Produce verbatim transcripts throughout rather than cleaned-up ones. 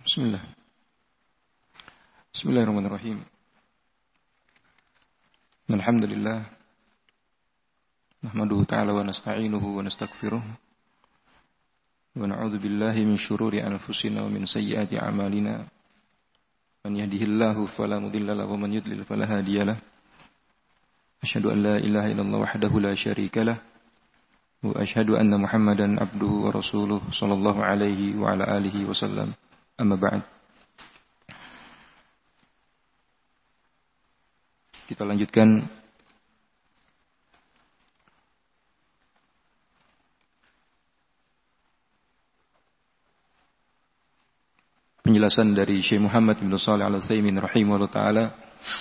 Bismillah. Bismillahirrahmanirrahim. Alhamdulillah. Nahmaduhu ta'ala wa nasta'inuhu wa nastaghfiruh. Wa na'udzu billahi min syururi anfusina wa min sayyiati a'malina. Man yahdihillahu fala mudilla lahu wa man yudlil fala hadiyalah. Asyhadu an la ilaha illallah wahdahu la syarika lah. Wa asyhadu anna Muhammadan abduhu wa rasuluh sallallahu alaihi wa ala alihi wasallam. Amma ba'd. Kita lanjutkan penjelasan dari Syekh Muhammad bin Shalih Al-Utsaimin rahimahullah taala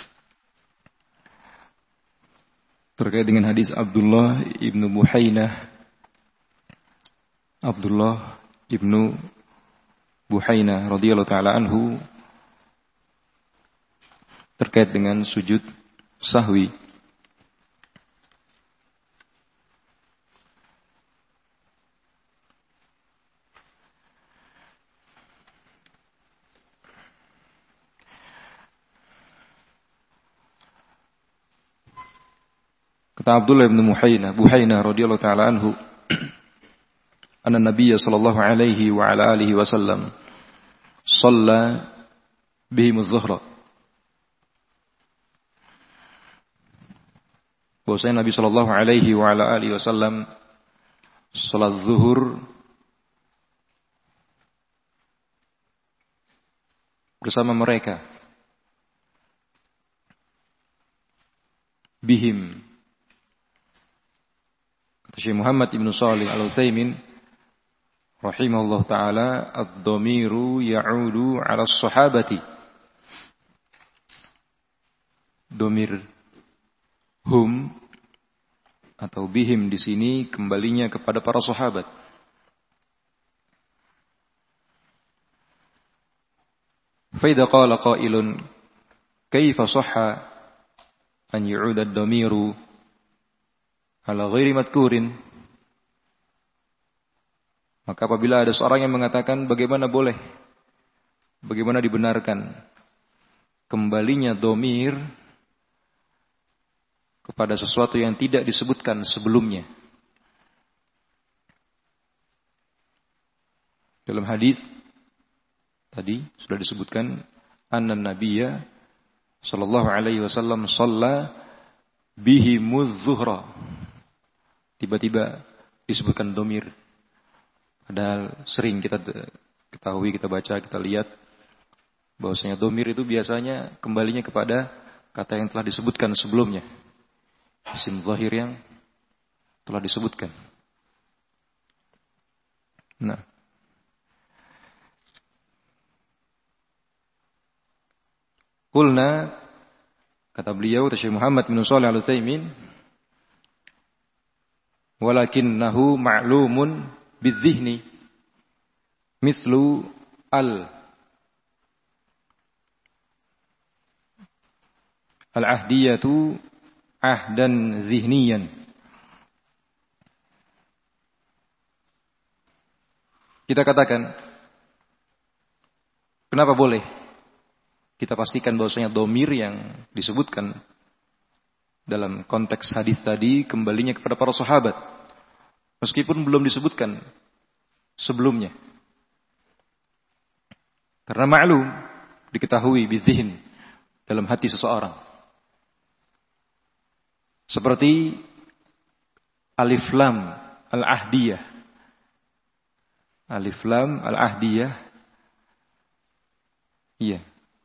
terkait dengan hadis Abdullah ibnu Buhainah Abdullah ibnu Buhainah radhiyallahu taala anhu terkait dengan sujud sahwi. Kata Abdullah bin Buhainah, Buhainah radhiyallahu taala anhu, anna Nabiy sallallahu alaihi wa ala alihi wasallam shalla bihim az-zuhra. Bahwasanya Nabi sallallahu alaihi wa ala alihi wasallam salat zuhur bersama mereka. Bihim. Kata Syekh Muhammad ibn Shalih Al-Utsaimin rahimahullah ta'ala, ad-dhamiru ya'udu 'ala as-sahabati. Dhamir hum atau bihim di sini kembalinya kepada para sahabat. Fa idza qala qailun kaifa sahha an yu'uda ad-dhamiru ala ghairi madkurin. Maka apabila ada seorang yang mengatakan bagaimana boleh, bagaimana dibenarkan kembalinya dhamir kepada sesuatu yang tidak disebutkan sebelumnya. Dalam hadis tadi sudah disebutkan anna nabiyya sallallahu alaihi wasallam shalla bihimuz zuhra. Tiba-tiba disebutkan dhamir. Padahal sering kita ketahui, kita baca, kita lihat bahwasanya dhamir itu biasanya kembalinya kepada kata yang telah disebutkan sebelumnya. Isim zahir yang telah disebutkan. Nah. Qulna, kata beliau, Syekh Muhammad bin Shalih Al-Utsaimin, walakinnahu ma'lumun bidzihni mislu al al-ahdiyatu ahdan zihniyan. Kita katakan, kenapa boleh kita pastikan bahwasanya dhamir yang disebutkan dalam konteks hadis tadi kembalinya kepada para sahabat, meskipun belum disebutkan sebelumnya. Karena maklum, diketahui bizihn, dalam hati seseorang. Seperti alif lam al-ahdiyah. Alif lam al-ahdiyah. Iya.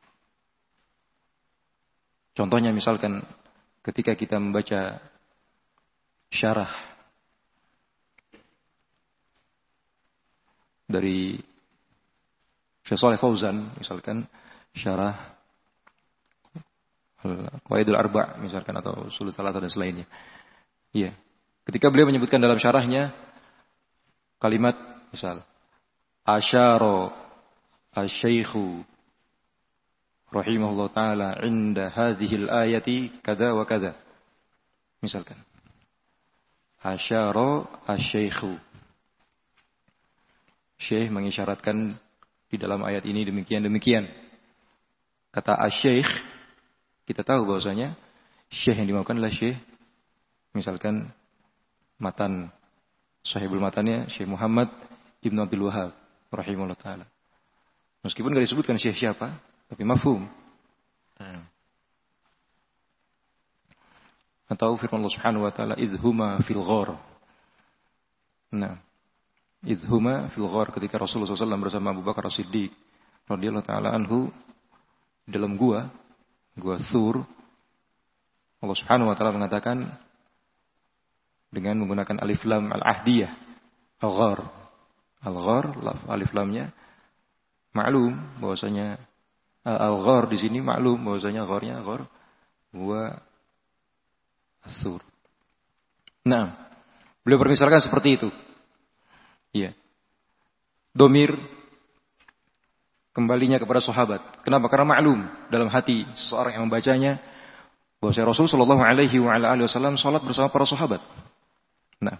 Contohnya misalkan ketika kita membaca syarah dari Syekh Shalih Fauzan, misalkan syarah Al-Qawaidul Arba' misalkan, atau Ushul Tsalatsah dan selainnya. Iya. Ketika beliau menyebutkan dalam syarahnya kalimat misal asyara asy-syaikhu rahimahullah taala inda hadhil ayati kada wa kada. Misalkan asyara asy-syaikhu, Syekh mengisyaratkan di di dalam ayat ini demikian-demikian. Kata asy-syekh, kita tahu bahwasanya syekh yang dimaksudkan adalah syekh, misalkan matan, sahibul matannya Syekh Muhammad Ibn Abdul Wahhab rahimahullah ta'ala. Meskipun tidak disebutkan syekh siapa, tapi mafhum. Hmm. Atau firman Allah Subhanahu wa taala, idhuma fil ghar. Nah, idhuma fil ghar, ketika Rasulullah shallallahu alaihi wasallam bersama Abu Bakar As-Siddiq radhiyallahu taala anhu dalam gua, gua Tsur, Allah Subhanahu wa taala mengatakan dengan menggunakan alif lam al-ahdiyah, al-ghar. Al-ghar, alif lamnya maklum bahwasanya al-ghar di sini maklum bahwasanya gharnya ghar gua As-Sur. Nah, beliau permisalkan seperti itu. Iya. Domir kembalinya kepada sahabat. Kenapa? Karena maklum dalam hati seseorang yang membacanya bahwa Rasul sallallahu alaihi wa ala alihi wasallam salat bersama para sahabat. Nah,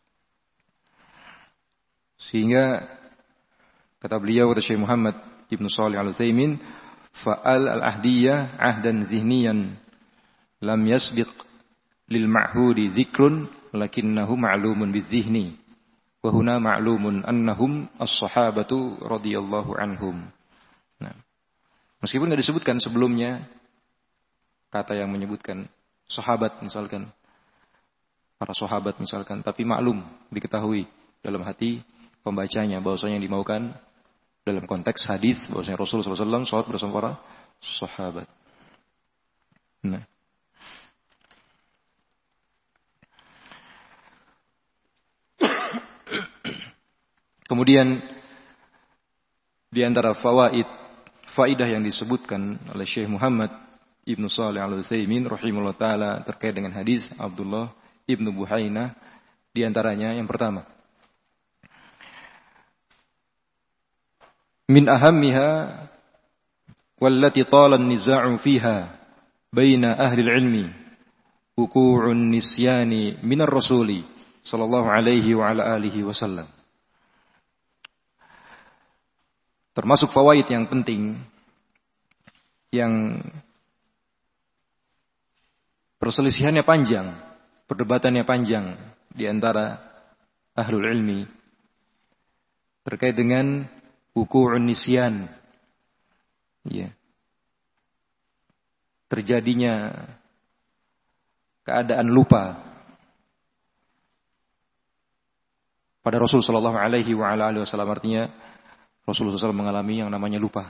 sehingga kata beliau, kata Syekh Muhammad Ibn Shalih Al-Utsaimin, fa'al al-ahdiyah ahdan zihniyan lam yasbiq lil ma'hudi dzikrun lakinnahu ma'lumun bizihni wa huna ma'lumun annahum as-sahabatu radhiyallahu anhum. Nah, meskipun tidak disebutkan sebelumnya kata yang menyebutkan sahabat misalkan, para sahabat misalkan, tapi maklum diketahui dalam hati pembacanya bahwasanya yang dimaukan dalam konteks hadis bahwasanya Rasulullah sallallahu alaihi wasallam salat bersama para sahabat. Nah, kemudian di antara fawaid, faidah yang disebutkan oleh Syekh Muhammad Ibn Shalih Al-Utsaimin rahimahullah taala terkait dengan hadis Abdullah Ibn Buhainah, di antaranya yang pertama, min ahammiha wallati tala an-niza'u fiha baina ahli al-'ilmi wuqu'un nisyani min ar-rasuli sallallahu alaihi wa ala alihi wasallam. Termasuk fawaid yang penting yang perselisihannya panjang, perdebatannya panjang di antara ahlul ilmi terkait dengan wuqu'un nisyan, ya, terjadinya keadaan lupa pada Rasul sallallahu alaihi wa ala alihi wasallam, artinya Rasulullah shallallahu alaihi wasallam mengalami yang namanya lupa.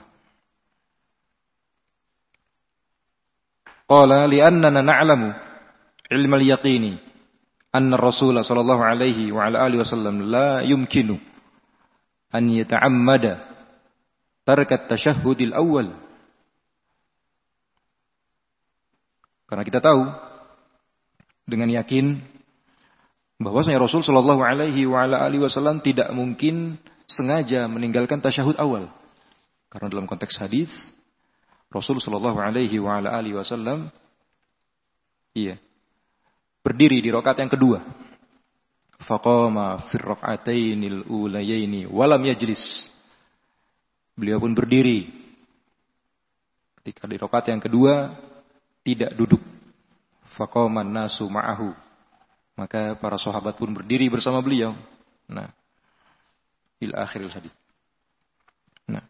Qala li'annana na'lamu ilmal yaqini anna Rasulullah sallallahu alaihi wa ala alihi wasallam la yumkinu an yata'ammada tarkat tashahhudil awal. Karena kita tahu dengan yakin bahwasanya Rasul sallallahu alaihi wa ala alihi wasallam tidak mungkin sengaja meninggalkan tasyahud awal. Karena dalam konteks hadis Rasul sallallahu alaihi wa ala alihi wasallam iya berdiri di rakaat yang kedua. Faqama fi rak'atainil ulayaini wa lam yajlis. Beliau pun berdiri ketika di rakaat yang kedua tidak duduk. Faqama an-nasu ma'ahu. Maka para sahabat pun berdiri bersama beliau. Nah, ila akhiril hadis. Nah,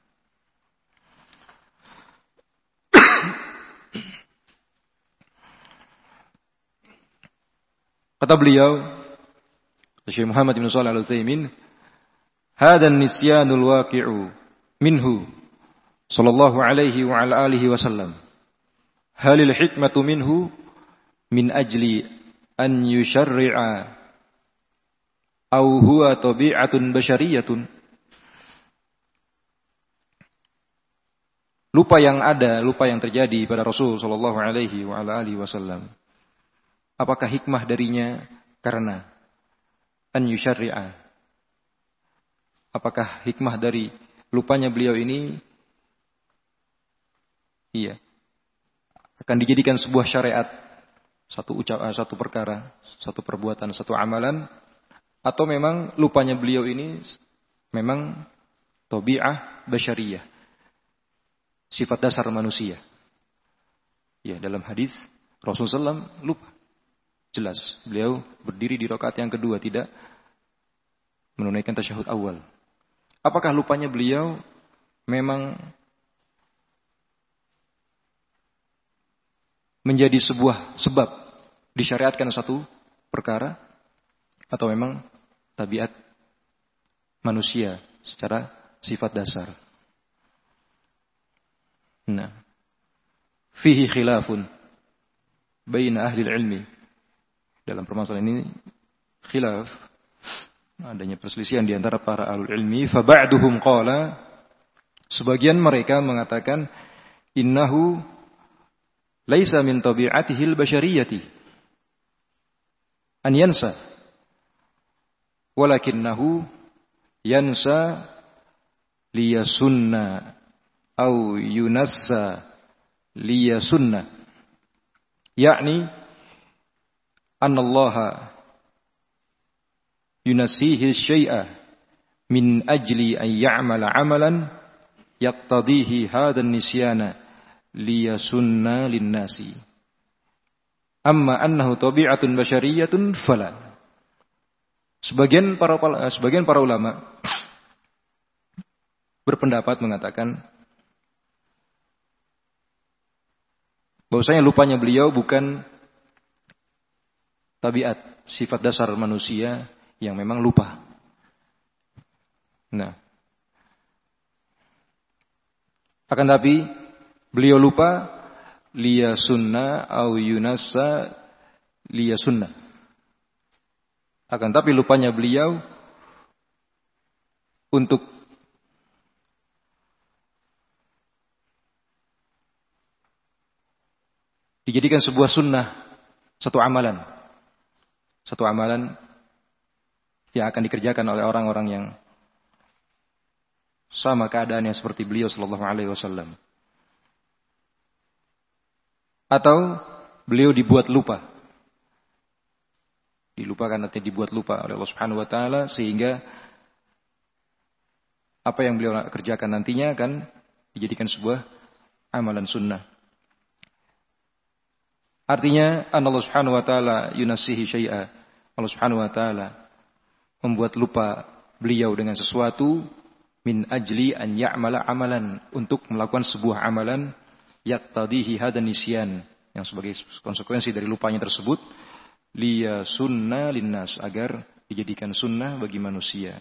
kata beliau Syekh Muhammad bin Shalih Al-Utsaimin, hadha an-nisyanul waqi'u minhu sallallahu alaihi wa ala alihi wasallam, halil hikmatu minhu min ajli an yusharri'a aw huwa tabi'atun basyariyatun. Lupa yang ada, lupa yang terjadi pada Rasul sallallahu alaihi wa ala alihi wasallam, apakah hikmah darinya karena an yusyarri'a, apakah hikmah dari lupanya beliau ini iya akan dijadikan sebuah syariat, satu ucap, satu perkara, satu perbuatan, satu amalan, atau memang lupanya beliau ini memang tabi'ah basyariyah, sifat dasar manusia. Ya, dalam hadis Rasulullah shallallahu alaihi wasallam lupa. Jelas, beliau berdiri di rakaat yang kedua tidak menunaikan tasyahud awal. Apakah lupanya beliau memang menjadi sebuah sebab disyariatkan satu perkara, atau memang tabiat manusia secara sifat dasar? Nah, fihi khilafun baina ahli ilmi. Dalam permasalahan ini khilaf, adanya perselisihan di antara para ahlul ilmi. Fa ba'duhum qala, sebagian mereka mengatakan innahu laisa min tabi'atihil basyariyati an yansa, walakinnahu yansa liyasunna au yunassa liyasunna, yakni anna Allah yunassihi syai'a min ajli an ya'mala 'amalan yaqtadihi hadha an-nisyana liyasunna linnasi, amma annahu tabi'atun basyariyatun fala. Sebagian para sebagian para ulama berpendapat mengatakan bahwasanya lupanya beliau bukan tabiat, sifat dasar manusia yang memang lupa. Nah, akan tapi beliau lupa liya sunnah au yunassa liya sunnah. Akan tapi lupanya beliau untuk dijadikan sebuah sunnah, satu amalan. Satu amalan yang akan dikerjakan oleh orang-orang yang sama keadaannya seperti beliau sallallahu alaihi wasallam. Atau beliau dibuat lupa. Dilupakan atau dibuat lupa oleh Allah Subhanahu wa taala, sehingga apa yang beliau kerjakan nantinya akan dijadikan sebuah amalan sunnah. Artinya Allah Subhanahu wa taala yunassihi syai'a. Allah Subhanahu wa taala membuat lupa beliau dengan sesuatu min ajli an ya'mala amalan, untuk melakukan sebuah amalan yaqtadihi hadan nisyan, yang sebagai konsekuensi dari lupanya tersebut liya sunnah linnas, agar dijadikan sunnah bagi manusia.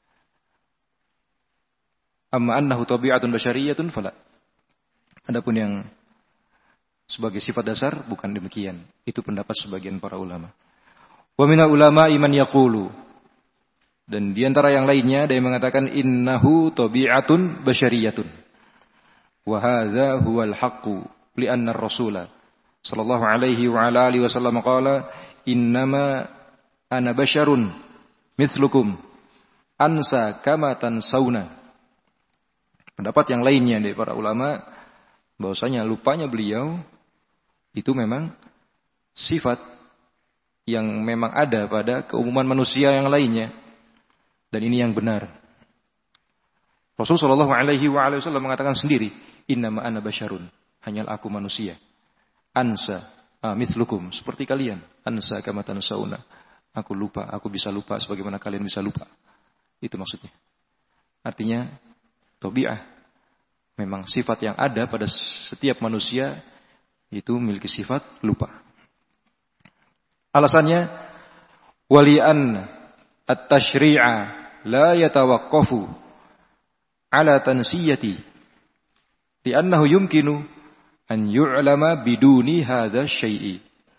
Amma annahu tabi'atun basyariyatun fala. Adapun yang sebagai sifat dasar bukan demikian. Itu pendapat sebagian para ulama. Wa minal ulama'i man yaqulu, dan di antara yang lainnya ada yang mengatakan innahu tabi'atun basyariyatun. Wa hadza huwal haqqu li anna ar-rasula sallallahu alaihi wa ala alihi wasallam qala innama ana basyarun mithlukum ansa kama tansawna. Pendapat yang lainnya dari para ulama bahwasanya lupanya beliau itu memang sifat yang memang ada pada keumuman manusia yang lainnya, dan ini yang benar. Rasulullah sallallahu alaihi wasallam mengatakan sendiri, innama ana basyarun, hanyalah aku manusia. Ansa ah, mithlukum, seperti kalian. Ansa kama tansawna, aku lupa, aku bisa lupa sebagaimana kalian bisa lupa. Itu maksudnya. Artinya tabi'ah, memang sifat yang ada pada setiap manusia itu memiliki sifat lupa. Alasannya wali'an at-tashri'a la yatawaqqafu ala tansiyati li'annahu yumkinu an yu'lama biduni hadza syai'i.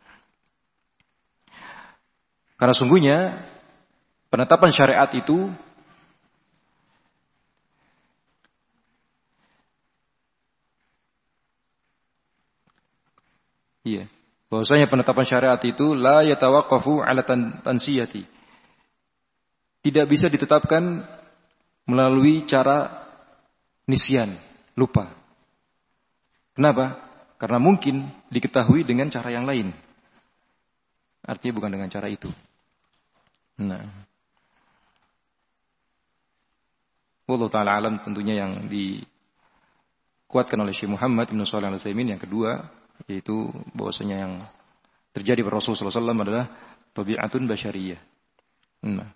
Karena sungguhnya penetapan syariat itu iya, bahwasanya penetapan syariat itu la yatawaqqafu ala tansiyati, tidak bisa ditetapkan melalui cara nisyan, lupa. Kenapa? Karena mungkin diketahui dengan cara yang lain. Artinya bukan dengan cara itu. Nah, Wallahu taala alam, tentunya yang dikuatkan oleh Syekh Muhammad Ibnu Shalih Al-Utsaimin yang kedua, yaitu bahwasanya yang terjadi pada Rasulullah sallallahu alaihi wasallam adalah tabi'atun basyariyah. Nah.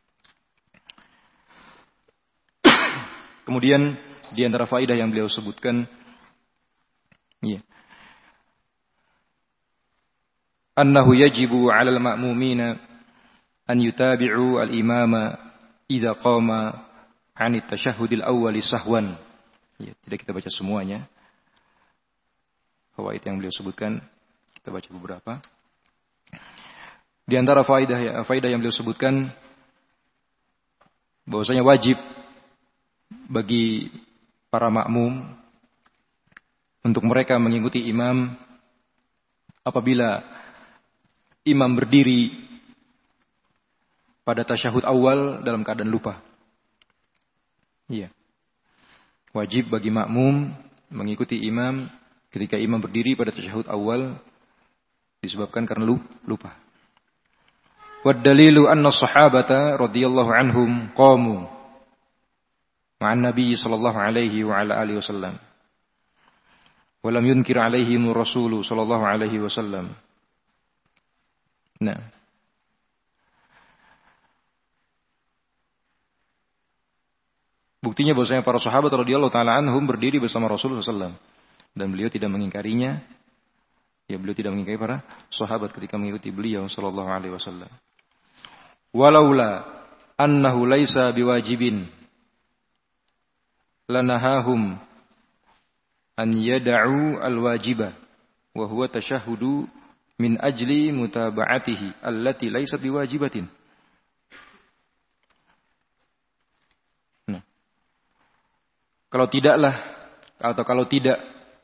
Kemudian di antara faedah yang beliau sebutkan, ya, annahu yajibu 'alal ma'mumina an yutabi'u al-imama idza qama 'ani at-tashahhudil awwali sahwan. Ya, tidak kita baca semuanya. Fawaid yang beliau sebutkan, kita baca beberapa. Di antara faedah ya, faedah yang beliau sebutkan bahwasanya wajib bagi para makmum untuk mereka mengikuti imam apabila imam berdiri pada tasyahud awal dalam keadaan lupa. Iya. Wajib bagi makmum mengikuti imam ketika imam berdiri pada tasyahud awal disebabkan karena lupa. Wad dalilu anna sahabata radhiyallahu anhum qamu ma'an nabiy sallallahu alaihi wa ala alihi wasallam wa lam yunkir alaihim rasul sallallahu alaihi wasallam. Nah, buktinya bahwasanya para sahabat radhiyallahu taala anhum berdiri bersama Rasulullah sallallahu alaihi wasallam dan beliau tidak mengingkarinya. Ya, beliau tidak mengingkari para sahabat ketika mengikuti beliau sallallahu alaihi wasallam. Walaula annahu laisa biwajibin lanahahum an yad'u alwajiba wa huwa tashahhudu min ajli mutaba'atihi allati laysat biwajibatin. Nah, kalau tidaklah atau kalau tidak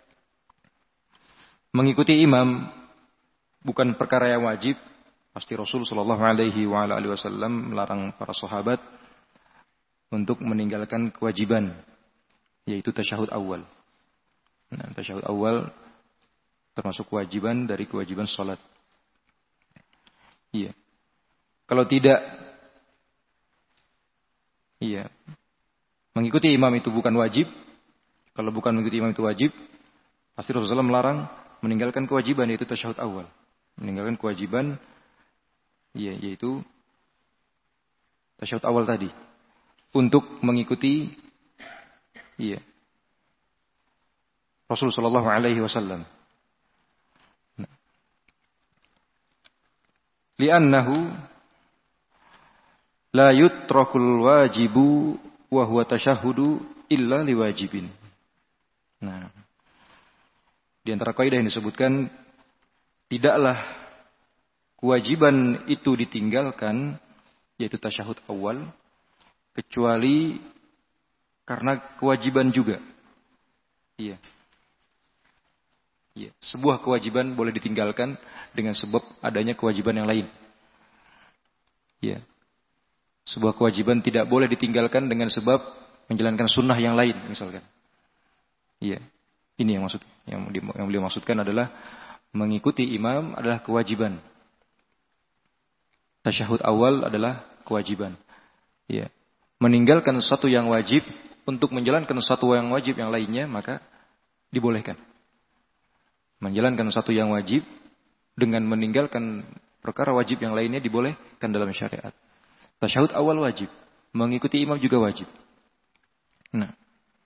mengikuti imam bukan perkara yang wajib, pasti Rasul sallallahu alaihi wa alihi wasallam melarang para sahabat untuk meninggalkan kewajiban, yaitu tasyahud awal. Nah, tasyahud awal termasuk kewajiban dari kewajiban salat. Iya. Kalau tidak, iya, mengikuti imam itu bukan wajib. Kalau bukan mengikuti imam itu wajib, pasti Rasulullah melarang meninggalkan kewajiban, yaitu tasyahud awal. Meninggalkan kewajiban, iya, yaitu tasyahud awal tadi, untuk mengikuti, iya, Rasul sallallahu alaihi wasallam. Li'annahu la yutrakul wajibu wa huwa tasyahhudu illa liwajibin. Nah, di antara kaidah yang disebutkan, tidaklah kewajiban itu ditinggalkan, yaitu tasyahud awal, kecuali karena kewajiban juga. Iya. Iya, sebuah kewajiban boleh ditinggalkan dengan sebab adanya kewajiban yang lain. Iya. Sebuah kewajiban tidak boleh ditinggalkan dengan sebab menjalankan sunnah yang lain, misalkan. Iya. Ini yang maksud yang, yang beliau maksudkan adalah mengikuti imam adalah kewajiban. Tasyahud awal adalah kewajiban. Iya. Meninggalkan satu yang wajib untuk menjalankan satu yang wajib yang lainnya, maka dibolehkan. Menjalankan satu yang wajib dengan meninggalkan perkara wajib yang lainnya dibolehkan dalam syariat. Tasyahud awal wajib, mengikuti imam juga wajib. Nah,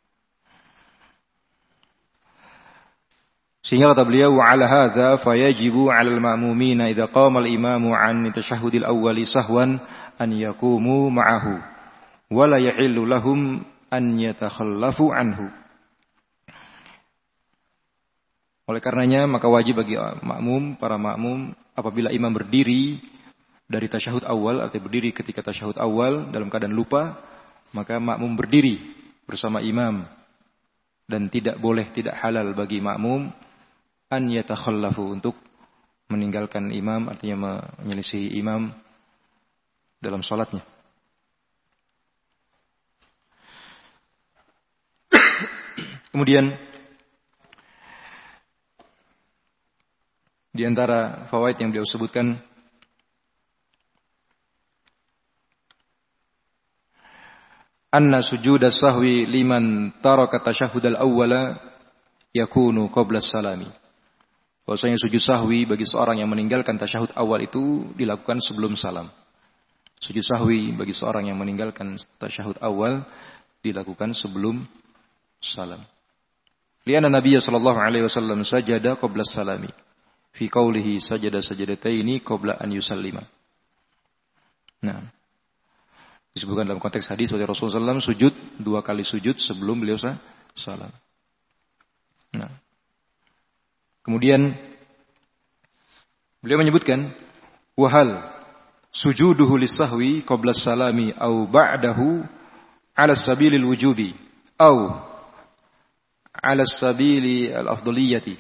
sehingga kata beliau, wa 'ala hadza fayajibu 'alal ma'mumina idza qama al-imamu 'an tashahhudil awwali sahwan an yaqumu ma'ahu wa la yahillu lahum an yatakhallafu anhu. Oleh karenanya, maka wajib bagi makmum, para makmum, apabila imam berdiri dari tasyahud awal, atau berdiri ketika tasyahud awal dalam keadaan lupa, maka makmum berdiri bersama imam. Dan tidak boleh, tidak halal bagi makmum an yatakhallafu, untuk meninggalkan imam, artinya menyelisihi imam dalam salatnya. Kemudian di antara fawaid yang beliau sebutkan, anna sujuda sahwi liman taraka tasyahhudal awwala yakunu qabla salami. Bahwasanya sujud sahwi bagi seorang yang meninggalkan tasyahud awal itu dilakukan sebelum salam. Sujud sahwi bagi seorang yang meninggalkan tasyahud awal dilakukan sebelum salam. Lianna Nabiya sallallahu alaihi wasallam sajada qabla salami. Fi qawlihi sajada sajadataini qabla an yusallima. Nah, disebutkan dalam konteks hadis bahwa Rasulullah sallallahu alaihi wasallam sujud dua kali sujud sebelum beliau salam. Nah, kemudian beliau menyebutkan wahal sujuduhu lis-sahwi qabla salami au ba'dahu ala sabilil wujubi au ala sabili al-afdaliyati.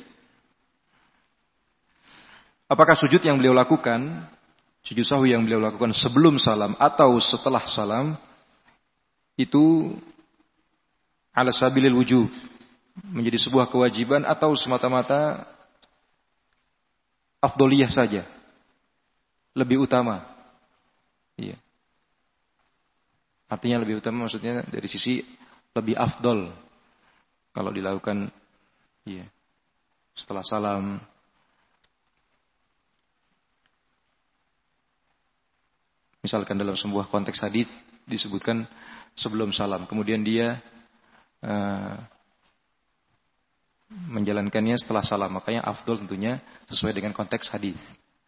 Apakah sujud yang beliau lakukan, sujud sahwi yang beliau lakukan sebelum salam atau setelah salam itu ala sabilil wujub, menjadi sebuah kewajiban atau semata-mata afdoliyah saja, lebih utama. Iya. Artinya lebih utama maksudnya dari sisi lebih afdol kalau dilakukan iya, setelah salam. Misalkan dalam sebuah konteks hadis disebutkan sebelum salam, kemudian dia uh, menjalankannya setelah salam, makanya afdol tentunya sesuai dengan konteks hadis.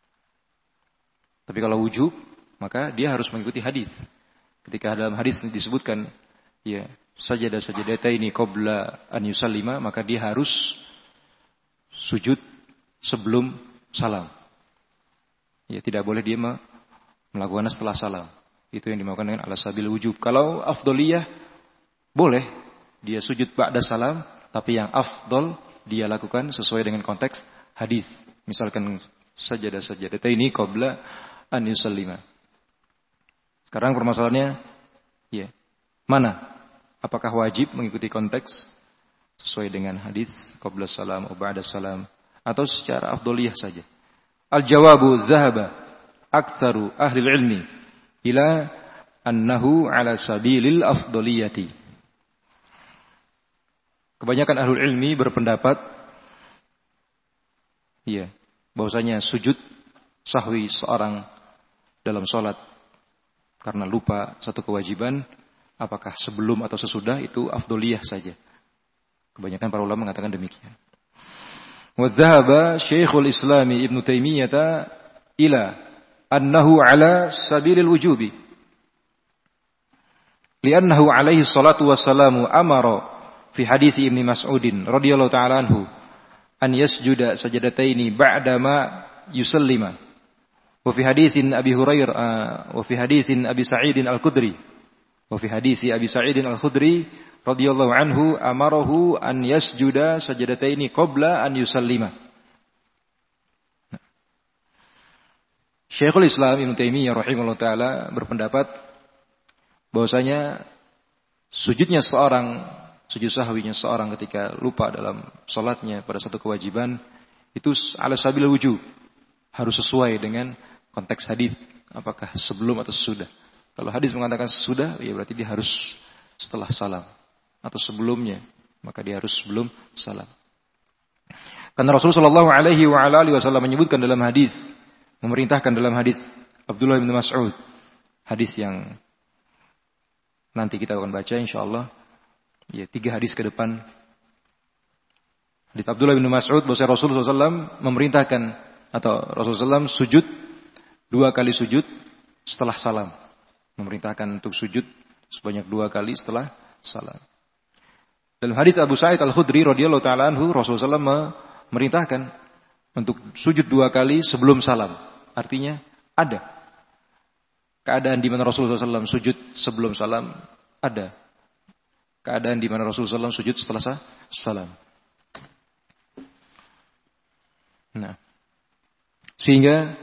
Tapi kalau wujub, maka dia harus mengikuti hadis. Ketika dalam hadis disebutkan ya sajada sajadataini qabla an yusallima, maka dia harus sujud sebelum salam. Ya, tidak boleh dia melakukannya setelah salam. Itu yang dimaksudkan dengan ala sabil wujub. Kalau afdoliyah boleh dia sujud ba'da salam, tapi yang afdol dia lakukan sesuai dengan konteks hadis. Misalkan sajada sajadataini qabla an yusallima. Sekarang permasalahannya ya, mana? Apakah wajib mengikuti konteks sesuai dengan hadis qabla salam atau ba'da salam atau secara afdoliyah saja? Al-jawabu zahaba aktsaru ahli ilmi ila annahu ala sabilil afdoliyati. Kebanyakan ahlul ilmi berpendapat iya, bahwasanya sujud sahwi seorang dalam salat karena lupa satu kewajiban, apakah sebelum atau sesudah itu afdoliyah saja. Kebanyakan para ulama mengatakan demikian. Wa dhahaba Syekhul Islam Ibnu Taimiyah ila annahu ala sabilil wujubi. Li'annahu alaihi salatu wassalamu amara fi hadis Ibnu Mas'udin radhiyallahu ta'ala anhu an yasjuda sajadataini ba'da ma yusallima. Wa fi hadisin Abi Hurairah wa fi hadisin Abi Sa'id Al-Khudri wa fi hadisi Abi Sa'id Al-Khudri radhiyallahu anhu amarahu an yasjuda sajadataini qabla an yusallima. Syekhul Islam Ibnu Taimiyah rahimahullah taala berpendapat bahwasanya sujudnya seorang, sujud sahwinya seorang ketika lupa dalam salatnya pada satu kewajiban itu ala sabil wujub, harus sesuai dengan konteks hadis, apakah sebelum atau sesudah. Kalau hadis mengatakan sesudah, ya berarti dia harus setelah salam, atau sebelumnya, maka dia harus sebelum salam. Karena Rasulullah shallallahu alaihi wasallam menyebutkan dalam hadis, memerintahkan dalam hadis Abdullah bin Mas'ud, hadis yang nanti kita akan baca insyaallah, ya tiga hadis ke depan. Hadis Abdullah bin Mas'ud bahwa Rasulullah shallallahu alaihi wasallam memerintahkan atau Rasulullah shallallahu alaihi wasallam sujud dua kali sujud setelah salam, memerintahkan untuk sujud sebanyak dua kali setelah salam. Dalam hadis Abu Sa'id Al-Khudri radhiyallahu taala anhu, Rasulullah shallallahu alaihi wasallam memerintahkan untuk sujud dua kali sebelum salam. Artinya ada keadaan di mana Rasulullah shallallahu alaihi wasallam sujud sebelum salam, ada keadaan di mana Rasulullah shallallahu alaihi wasallam sujud setelah salam. Nah, sehingga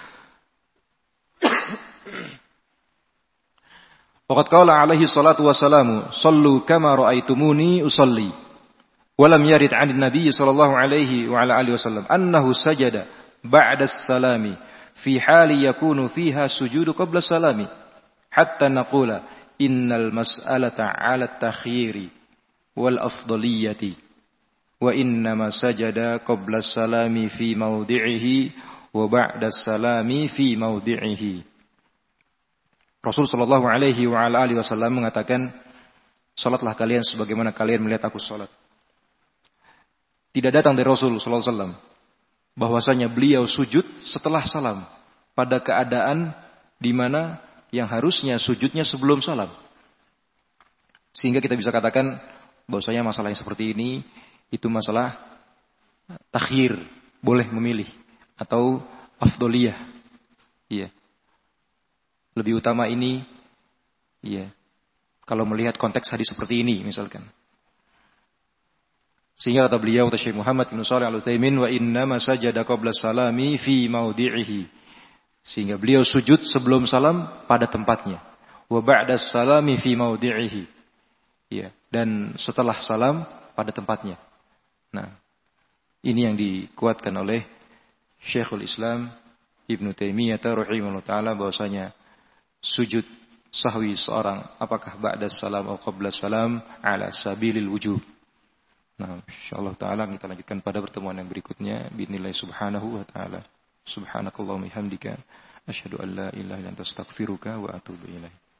waqad qala alaihi salatu wassalamu sallu kama ra'aitumuni usalli wa lam yarid 'anil nabiy sallallahu alaihi wa ala alihi wasallam annahu sajada ba'da as-salami fi hali yakunu fiha sujudu qabla salami hatta naqula innal mas'alata 'ala at-takhyiri wal afdaliyati wa innama sajada qabla as-salami fi mawdi'ihi wa ba'da as-salami fi mawdi'ihi. Rasul sallallahu alaihi wa ala alihi wasallam mengatakan, salatlah kalian sebagaimana kalian melihat aku salat. Tidak datang dari Rasul sallallahu alaihi wasallam bahwasanya beliau sujud setelah salam pada keadaan di mana yang harusnya sujudnya sebelum salam. Sehingga kita bisa katakan bahwasanya masalah yang seperti ini itu masalah takhir, boleh memilih atau afdoliyah. Iya. Lebih utama ini iya. Kalau melihat konteks hadis seperti ini misalkan. Sehingga kata beliau, kata Syekh Muhammad bin Shalih Al-Utsaimin, wa inna ma sajada qabla salami fi mawdi'ihi. Sehingga beliau sujud sebelum salam pada tempatnya. Wa ba'da salami fi mawdi'ihi. Ya, dan setelah salam pada tempatnya. Nah, ini yang dikuatkan oleh Syekhul Islam Ibnu Taimiyah rahimahullah taala bahwasanya sujud sahwi seorang apakah ba'da salam atau qabla salam ala sabilil wujub. Nah, insyaallah taala kita lanjutkan pada pertemuan yang berikutnya bismillah subhanahu wa taala. Subhanakallahumma hamdika asyhadu an la ilaha illa anta astaghfiruka wa atubu ilaik.